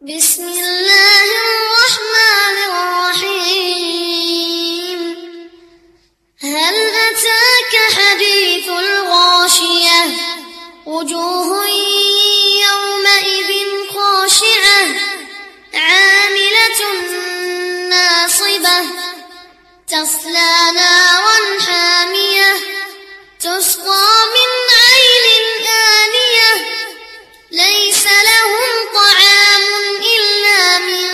بسم الله الرحمن الرحيم. هل أتاك حديث الغاشية؟ وجوه يومئذ خاشعة عاملة ناصبة تصلى نارا حامية تسقى من عين آنية ليس لهم طعام إلا من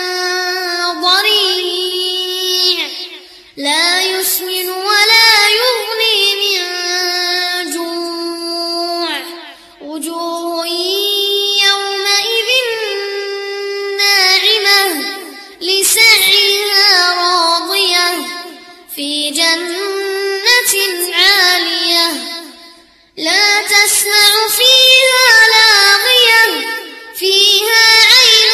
ضريع لا يسمن ولا يغني من جوع. وجوه يومئذ ناعمة لسعيها راضية في جنة عالية لا تسمع فيها لاغية فيها عين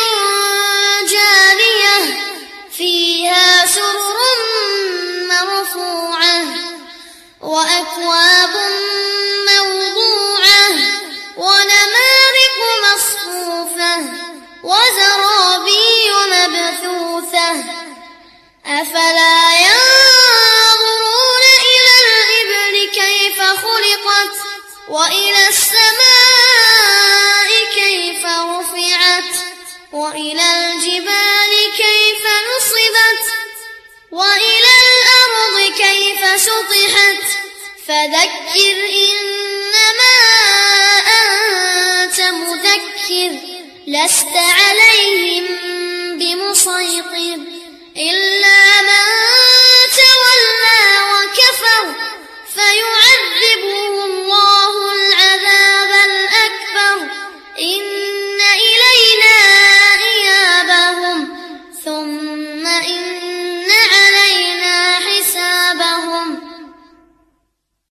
جارية فيها سرر مرفوعة وأكواب موضوعة ونمارق مصفوفة وزرابي مبثوثة أفلا ينظرون إلى الإبل كيف خلقت وإلى السماء كيف رفعت وإلى الجبال كيف نصبت وإلى الأرض كيف سطحت فذكر إنما أنت مذكر لست عليهم بمسيطر إلا من تولى وكفر فيعذبه